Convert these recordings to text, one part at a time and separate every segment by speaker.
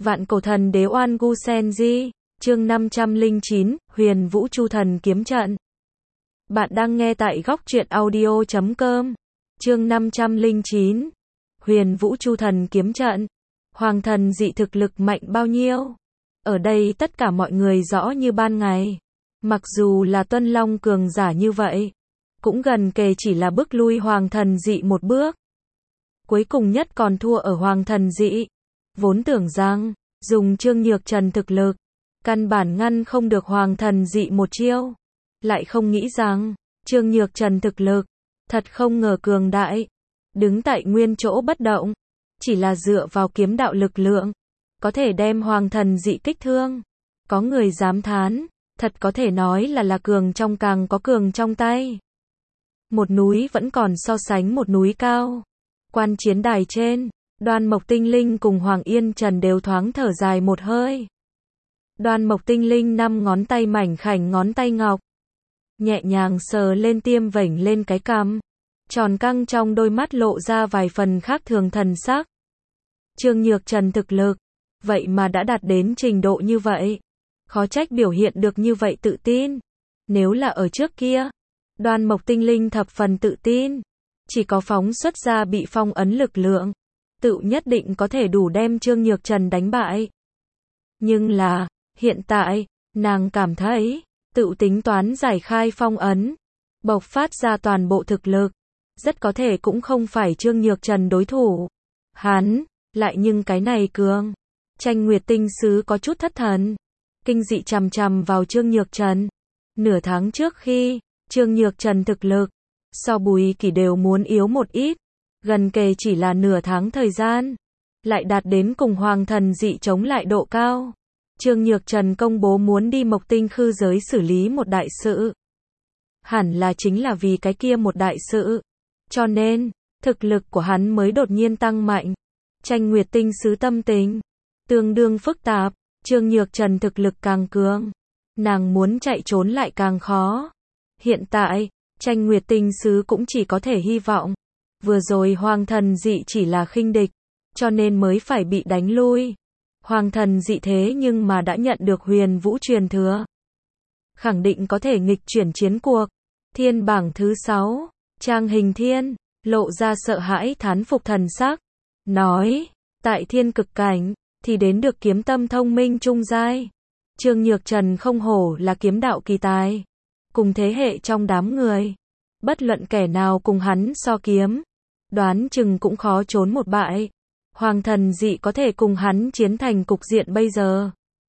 Speaker 1: Vạn cổ thần đế oan gu senji, chương 509, huyền vũ chu thần kiếm trận. Bạn đang nghe tại góc truyện audio.com, chương 509, huyền vũ chu thần kiếm trận. Hoàng thần dị thực lực mạnh bao nhiêu? Ở đây tất cả mọi người rõ như ban ngày. Mặc dù là Tuân Long cường giả như vậy, cũng gần kề chỉ là bước lui hoàng thần dị một bước. Cuối cùng nhất còn thua ở hoàng thần dị. Vốn tưởng rằng, dùng Trương Nhược Trần thực lực, căn bản ngăn không được hoàng thần dị một chiêu. Lại không nghĩ rằng, Trương Nhược Trần thực lực, thật không ngờ cường đại. Đứng tại nguyên chỗ bất động, chỉ là dựa vào kiếm đạo lực lượng, có thể đem hoàng thần dị kích thương. Có người dám thán, thật có thể nói là cường trong càng có cường trong tay. Một núi vẫn còn so sánh một núi cao. Quan chiến đài trên, Đoan Mộc Tinh Linh cùng Hoàng Yên Trần đều thoáng thở dài một hơi. Đoan Mộc Tinh Linh 5 ngón tay mảnh khảnh ngón tay ngọc, nhẹ nhàng sờ lên tiêm vểnh lên cái cằm, tròn căng trong đôi mắt lộ ra vài phần khác thường thần sắc. Trương Nhược Trần thực lực, vậy mà đã đạt đến trình độ như vậy, khó trách biểu hiện được như vậy tự tin. Nếu là ở trước kia, Đoan Mộc Tinh Linh thập phần tự tin, chỉ có phóng xuất ra bị phong ấn lực lượng, tự nhất định có thể đủ đem Trương Nhược Trần đánh bại. Nhưng là, hiện tại, nàng cảm thấy, tự tính toán giải khai phong ấn, bộc phát ra toàn bộ thực lực, rất có thể cũng không phải Trương Nhược Trần đối thủ. Hắn, lại nhưng cái này cường. Tranh Nguyệt Tinh Sứ có chút thất thần, kinh dị chằm chằm vào Trương Nhược Trần. Nửa tháng trước khi, Trương Nhược Trần thực lực, so Bùi Kỷ đều muốn yếu một ít, gần kề chỉ là nửa tháng thời gian, lại đạt đến cùng hoàng thần dị chống lại độ cao. Trương Nhược Trần công bố muốn đi Mộc Tinh Khư giới xử lý một đại sự. Hẳn là chính là vì cái kia một đại sự. Cho nên, thực lực của hắn mới đột nhiên tăng mạnh. Tranh Nguyệt Tinh Sứ tâm tình tương đương phức tạp, Trương Nhược Trần thực lực càng cường, nàng muốn chạy trốn lại càng khó. Hiện tại, Tranh Nguyệt Tinh Sứ cũng chỉ có thể hy vọng. Vừa rồi hoàng thần dị chỉ là khinh địch, cho nên mới phải bị đánh lui. Hoàng thần dị thế nhưng mà đã nhận được huyền vũ truyền thừa, khẳng định có thể nghịch chuyển chiến cuộc. Thiên bảng thứ 6, Trang Hình Thiên, lộ ra sợ hãi thán phục thần sắc, nói, tại thiên cực cảnh, thì đến được kiếm tâm thông minh trung giai. Trương Nhược Trần không hổ là kiếm đạo kỳ tài. Cùng thế hệ trong đám người, bất luận kẻ nào cùng hắn so kiếm, đoán chừng cũng khó trốn một bại. Hoàng thần dị có thể cùng hắn chiến thành cục diện bây giờ,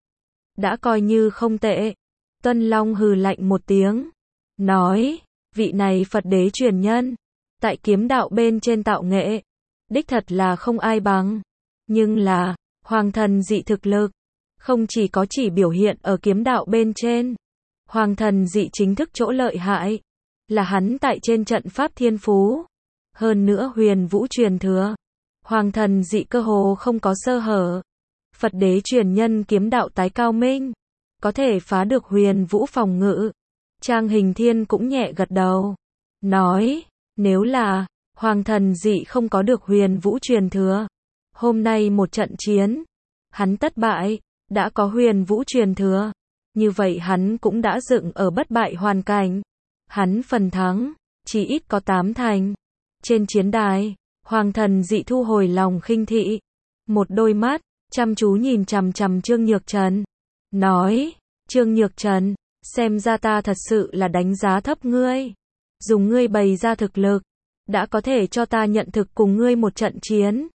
Speaker 1: đã coi như không tệ. Tuân Long hừ lạnh một tiếng, nói, vị này Phật đế truyền nhân, tại kiếm đạo bên trên tạo nghệ, đích thật là không ai bằng. Nhưng là, hoàng thần dị thực lực, không chỉ có chỉ biểu hiện ở kiếm đạo bên trên. Hoàng thần dị chính thức chỗ lợi hại, là hắn tại trên trận pháp thiên phú. Hơn nữa huyền vũ truyền thừa, hoàng thần dị cơ hồ không có sơ hở. Phật đế truyền nhân kiếm đạo tái cao minh, có thể phá được huyền vũ phòng ngự. Trang Hình Thiên cũng nhẹ gật đầu, nói, nếu là hoàng thần dị không có được huyền vũ truyền thừa, hôm nay một trận chiến, hắn tất bại. Đã có huyền vũ truyền thừa, như vậy hắn cũng đã dựng ở bất bại hoàn cảnh. Hắn phần thắng, chỉ ít có 8 thành. Trên chiến đài, hoàng thần dị thu hồi lòng khinh thị, một đôi mắt chăm chú nhìn chằm chằm Trương Nhược Trần, nói, Trương Nhược Trần, xem ra ta thật sự là đánh giá thấp ngươi. Dùng ngươi bày ra thực lực, đã có thể cho ta nhận thực cùng ngươi một trận chiến.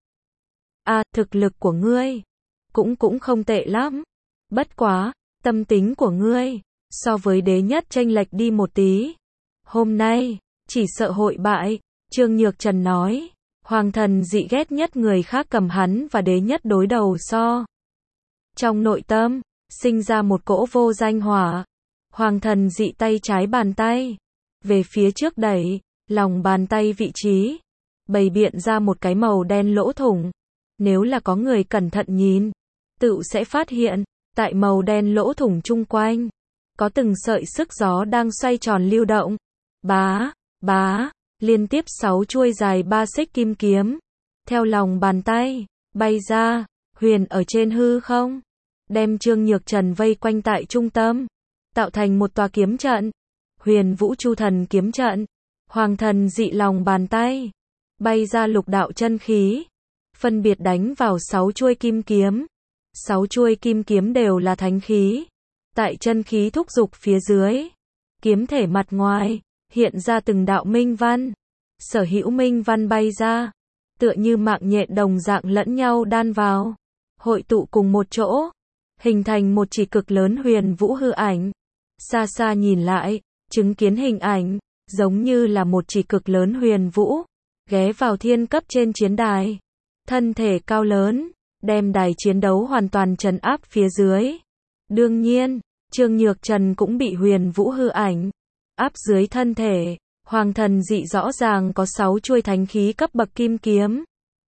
Speaker 1: Thực lực của ngươi cũng không tệ lắm. Bất quá, tâm tính của ngươi, so với đế nhất chênh lệch đi một tí. Hôm nay, chỉ sợ hội bại. Trương Nhược Trần nói, hoàng thần dị ghét nhất người khác cầm hắn và đế nhất đối đầu so. Trong nội tâm, sinh ra một cỗ vô danh hỏa. Hoàng thần dị tay trái bàn tay, về phía trước đẩy, lòng bàn tay vị trí, bày biện ra một cái màu đen lỗ thủng. Nếu là có người cẩn thận nhìn, tự sẽ phát hiện, tại màu đen lỗ thủng chung quanh, có từng sợi sức gió đang xoay tròn lưu động. Bá, bá, liên tiếp 6 chuôi dài 3 xích kim kiếm, theo lòng bàn tay, bay ra, huyền ở trên hư không, đem Trương Nhược Trần vây quanh tại trung tâm, tạo thành một tòa kiếm trận, Huyền Vũ Chu Thần kiếm trận. Hoàng thần dị lòng bàn tay, bay ra lục đạo chân khí, phân biệt đánh vào 6 chuôi kim kiếm. 6 chuôi kim kiếm đều là thánh khí, tại chân khí thúc dục phía dưới, kiếm thể mặt ngoài hiện ra từng đạo minh văn, sở hữu minh văn bay ra, tựa như mạng nhện đồng dạng lẫn nhau đan vào, hội tụ cùng một chỗ, hình thành một chỉ cực lớn huyền vũ hư ảnh. Xa xa nhìn lại, chứng kiến hình ảnh, giống như là một chỉ cực lớn huyền vũ, ghé vào thiên cấp trên chiến đài. Thân thể cao lớn, đem đài chiến đấu hoàn toàn trấn áp phía dưới. Đương nhiên, Trương Nhược Trần cũng bị huyền vũ hư ảnh áp dưới thân thể. Hoàng thần dị rõ ràng có 6 chuôi thánh khí cấp bậc kim kiếm.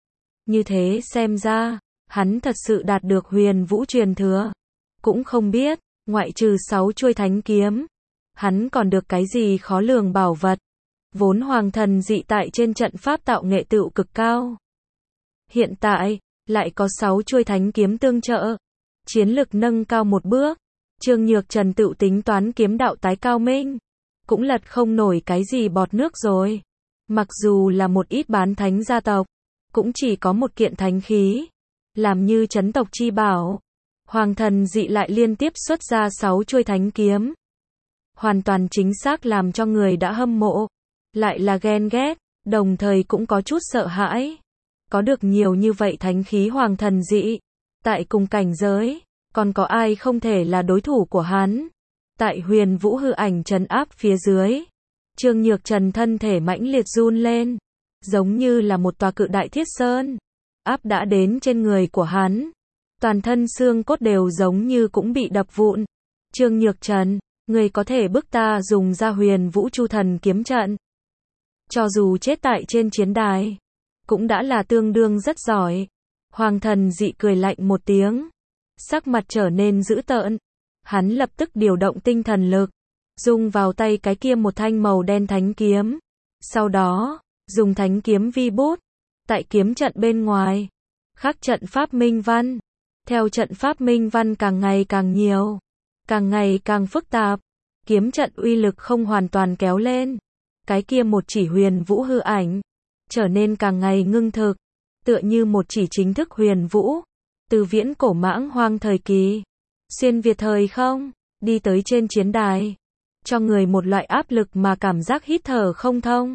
Speaker 1: Như thế xem ra, hắn thật sự đạt được huyền vũ truyền thừa. Cũng không biết, ngoại trừ 6 chuôi thánh kiếm, hắn còn được cái gì khó lường bảo vật. Vốn hoàng thần dị tại trên trận pháp tạo nghệ tựu cực cao. Hiện tại, lại có 6 chuôi thánh kiếm tương trợ. Chiến lực nâng cao một bước. Trương Nhược Trần tựu tính toán kiếm đạo tái cao minh, cũng lật không nổi cái gì bọt nước rồi. Mặc dù là một ít bán thánh gia tộc, cũng chỉ có một kiện thánh khí, làm như chấn tộc chi bảo. Hoàng thần dị lại liên tiếp xuất ra 6 chuôi thánh kiếm. Hoàn toàn chính xác làm cho người đã hâm mộ, lại là ghen ghét, đồng thời cũng có chút sợ hãi. Có được nhiều như vậy thánh khí hoàng thần dị, tại cùng cảnh giới, còn có ai không thể là đối thủ của hắn. Tại huyền vũ hư ảnh trấn áp phía dưới, Trương Nhược Trần thân thể mãnh liệt run lên, giống như là một tòa cự đại thiết sơn, áp đã đến trên người của hắn. Toàn thân xương cốt đều giống như cũng bị đập vụn. Trương Nhược Trần, người có thể bức ta dùng ra huyền vũ chu thần kiếm trận. Cho dù chết tại trên chiến đài, cũng đã là tương đương rất giỏi. Hoàng thần dị cười lạnh một tiếng, sắc mặt trở nên dữ tợn. Hắn lập tức điều động tinh thần lực, dung vào tay cái kia một thanh màu đen thánh kiếm. Sau đó, dùng thánh kiếm vi bút, tại kiếm trận bên ngoài, khắc trận pháp minh văn. Theo trận pháp minh văn càng ngày càng nhiều, càng ngày càng phức tạp, kiếm trận uy lực không hoàn toàn kéo lên. Cái kia một chỉ huyền vũ hư ảnh, trở nên càng ngày ngưng thực, tựa như một chỉ chính thức huyền vũ, từ viễn cổ mãng hoang thời kỳ, xuyên việt thời không, đi tới trên chiến đài, cho người một loại áp lực mà cảm giác hít thở không thông.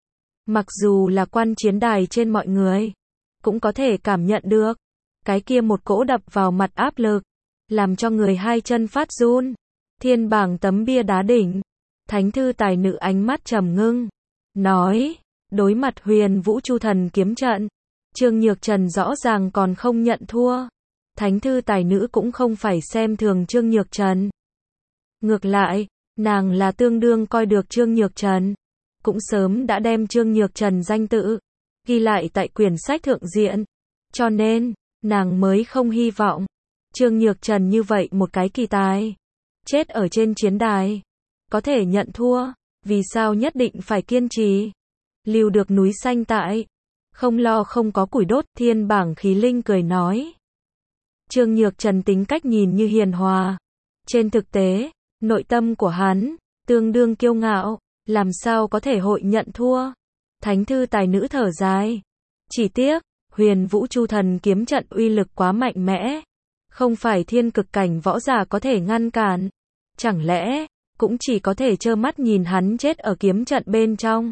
Speaker 1: Mặc dù là quan chiến đài trên mọi người, cũng có thể cảm nhận được, cái kia một cỗ đập vào mặt áp lực, làm cho người hai chân phát run. Thiên bảng tấm bia đá đỉnh, thánh thư tài nữ ánh mắt trầm ngưng, nói, đối mặt huyền vũ chu thần kiếm trận, Trương Nhược Trần rõ ràng còn không nhận thua. Thánh thư tài nữ cũng không phải xem thường Trương Nhược Trần. Ngược lại, nàng là tương đương coi được Trương Nhược Trần, cũng sớm đã đem Trương Nhược Trần danh tự ghi lại tại quyển sách thượng diện, cho nên nàng mới không hy vọng Trương Nhược Trần như vậy một cái kỳ tài, chết ở trên chiến đài, có thể nhận thua. Vì sao nhất định phải kiên trì, lưu được núi xanh tại, không lo không có củi đốt. Thiên bảng khí linh cười nói, Trương Nhược Trần tính cách nhìn như hiền hòa, trên thực tế, nội tâm của hắn tương đương kiêu ngạo, làm sao có thể hội nhận thua. Thánh thư tài nữ thở dài, chỉ tiếc huyền vũ chu thần kiếm trận uy lực quá mạnh mẽ, không phải thiên cực cảnh võ giả có thể ngăn cản, chẳng lẽ cũng chỉ có thể trơ mắt nhìn hắn chết ở kiếm trận bên trong.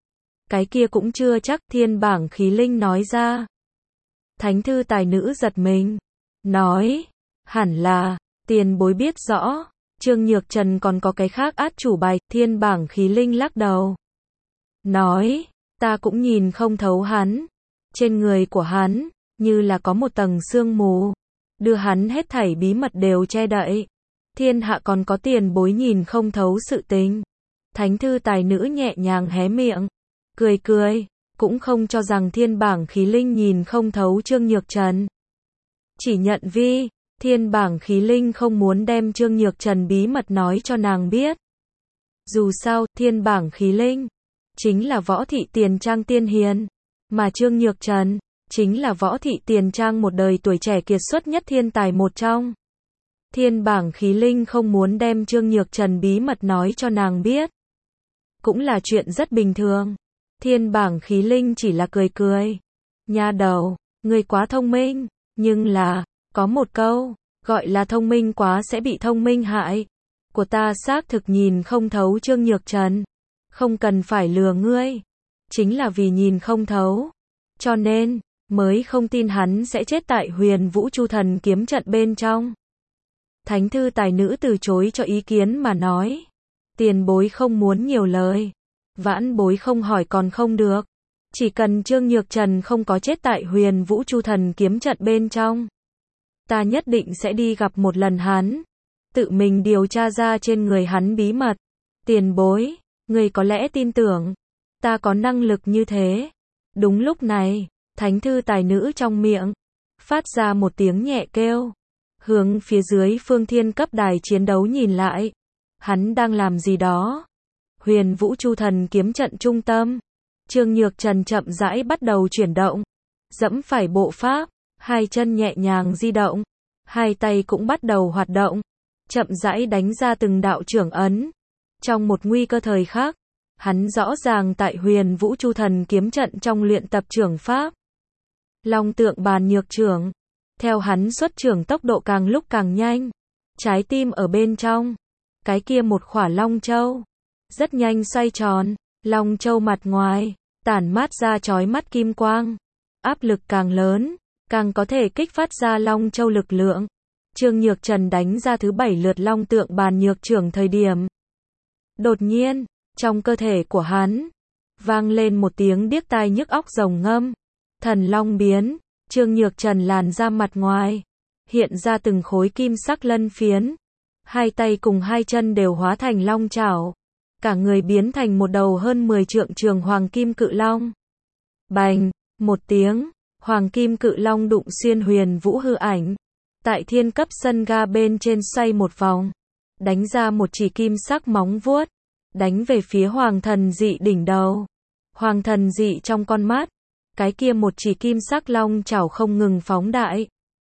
Speaker 1: Cái kia cũng chưa chắc. Thiên bảng khí linh nói ra. Thánh thư tài nữ giật mình, nói, hẳn là tiền bối biết rõ, Trương Nhược Trần còn có cái khác át chủ bài. Thiên bảng khí linh lắc đầu, nói, ta cũng nhìn không thấu hắn, trên người của hắn như là có một tầng sương mù, đưa hắn hết thảy bí mật đều che đậy. Thiên hạ còn có tiền bối nhìn không thấu sự tình. Thánh thư tài nữ nhẹ nhàng hé miệng, cười cười, cũng không cho rằng thiên bảng khí linh nhìn không thấu Trương Nhược Trần. Chỉ nhận vi, thiên bảng khí linh không muốn đem Trương Nhược Trần bí mật nói cho nàng biết. Dù sao, thiên bảng khí linh chính là võ thị tiền trang tiên hiền, mà Trương Nhược Trần chính là Võ Thị Tiền Trang một đời tuổi trẻ kiệt xuất nhất thiên tài một trong. Thiên bảng khí linh không muốn đem Trương Nhược Trần bí mật nói cho nàng biết. Cũng là chuyện rất bình thường. Thiên bảng khí linh chỉ là cười cười. Nha đầu, ngươi quá thông minh, nhưng là, có một câu, gọi là thông minh quá sẽ bị thông minh hại. Của ta xác thực nhìn không thấu Trương Nhược Trần. Không cần phải lừa ngươi. Chính là vì nhìn không thấu. Cho nên, mới không tin hắn sẽ chết tại Huyền Vũ Chu Thần kiếm trận bên trong. Thánh thư tài nữ từ chối cho ý kiến mà nói. Tiền bối không muốn nhiều lời. Vãn bối không hỏi còn không được. Chỉ cần Trương Nhược Trần không có chết tại Huyền Vũ Chu Thần kiếm trận bên trong. Ta nhất định sẽ đi gặp một lần hắn. Tự mình điều tra ra trên người hắn bí mật. Tiền bối, người có lẽ tin tưởng. Ta có năng lực như thế. Đúng lúc này, thánh thư tài nữ trong miệng. Phát ra một tiếng nhẹ kêu. Hướng phía dưới phương thiên cấp đài chiến đấu nhìn lại. Hắn đang làm gì đó? Huyền Vũ Chu Thần kiếm trận trung tâm. Trương Nhược Trần chậm rãi bắt đầu chuyển động. Dẫm phải bộ pháp, hai chân nhẹ nhàng di động. Hai tay cũng bắt đầu hoạt động. Chậm rãi đánh ra từng đạo trưởng ấn. Trong một nguy cơ thời khắc, hắn rõ ràng tại Huyền Vũ Chu Thần kiếm trận trong luyện tập trưởng pháp. Long tượng bàn nhược trưởng. Theo hắn xuất trưởng tốc độ càng lúc càng nhanh. Trái tim ở bên trong. Cái kia một khỏa long châu. Rất nhanh xoay tròn. Long châu mặt ngoài. Tản mát ra chói mắt kim quang. Áp lực càng lớn. Càng có thể kích phát ra long châu lực lượng. Trương Nhược Trần đánh ra thứ 7 lượt long tượng bàn nhược trưởng thời điểm. Đột nhiên, trong cơ thể của hắn. Vang lên một tiếng điếc tai nhức óc rồng ngâm. Thần long biến. Trương Nhược Trần làn ra mặt ngoài. Hiện ra từng khối kim sắc lân phiến. Hai tay cùng hai chân đều hóa thành long chảo. Cả người biến thành một đầu hơn 10 trượng trường hoàng kim cự long. Bành, một tiếng, hoàng kim cự long đụng xuyên Huyền Vũ hư ảnh. Tại thiên cấp sân ga bên trên xoay một vòng. Đánh ra một chỉ kim sắc móng vuốt. Đánh về phía hoàng thần dị đỉnh đầu. Hoàng thần dị trong con mắt. Cái kia một chỉ kim sắc long chảo không ngừng phóng đại.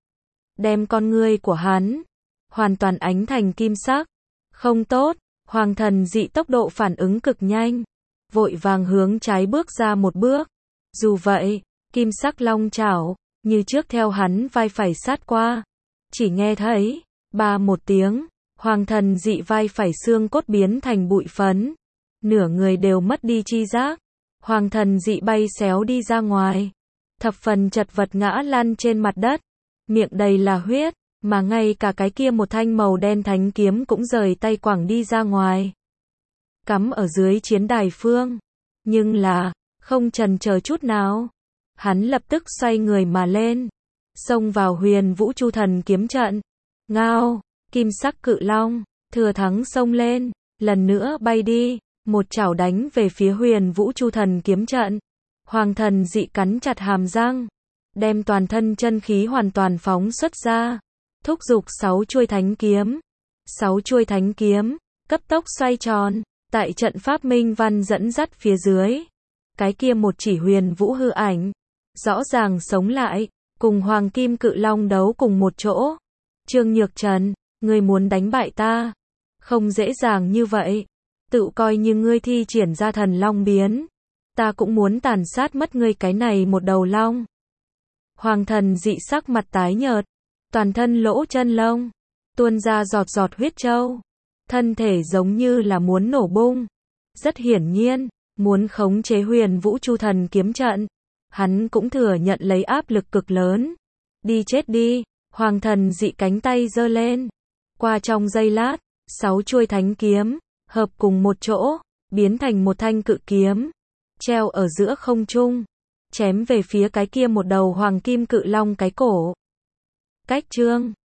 Speaker 1: Đem con ngươi của hắn. Hoàn toàn ánh thành kim sắc. Không tốt. Hoàng thần dị tốc độ phản ứng cực nhanh. Vội vàng hướng trái bước ra một bước. Dù vậy, kim sắc long chảo, như trước theo hắn vai phải sát qua. Chỉ nghe thấy, ba một tiếng, hoàng thần dị vai phải xương cốt biến thành bụi phấn. Nửa người đều mất đi chi giác. Hoàng thần dị bay xéo đi ra ngoài. Thập phần chật vật ngã lăn trên mặt đất. Miệng đầy là huyết. Mà ngay cả cái kia một thanh màu đen thánh kiếm cũng rời tay quẳng đi ra ngoài. Cắm ở dưới chiến đài phương. Nhưng là, không chần chờ chút nào. Hắn lập tức xoay người mà lên. Xông vào Huyền Vũ Chu Thần kiếm trận. Ngao, kim sắc cự long, thừa thắng xông lên. Lần nữa bay đi. Một chảo đánh về phía Huyền Vũ Chu Thần kiếm trận. Hoàng thần dị cắn chặt hàm răng. Đem toàn thân chân khí hoàn toàn phóng xuất ra. Thúc giục 6 chuôi thánh kiếm. 6 chuôi thánh kiếm, cấp tốc xoay tròn, tại trận pháp minh văn dẫn dắt phía dưới. Cái kia một chỉ Huyền Vũ hư ảnh, rõ ràng sống lại, cùng Hoàng Kim Cự Long đấu cùng một chỗ. Trương Nhược Trần, ngươi muốn đánh bại ta? Không dễ dàng như vậy. Tự coi như ngươi thi triển ra thần long biến. Ta cũng muốn tàn sát mất ngươi cái này một đầu long. Hoàng thần dị sắc mặt tái nhợt. Toàn thân lỗ chân lông, tuôn ra giọt giọt huyết châu. Thân thể giống như là muốn nổ bung. Rất hiển nhiên, muốn khống chế Huyền Vũ Chu Thần kiếm trận. Hắn cũng thừa nhận lấy áp lực cực lớn. Đi chết đi, hoàng thần dị cánh tay giơ lên. Qua trong giây lát, 6 chuôi thánh kiếm, hợp cùng một chỗ, biến thành một thanh cự kiếm. Treo ở giữa không trung, chém về phía cái kia một đầu hoàng kim cự long cái cổ. Cách chương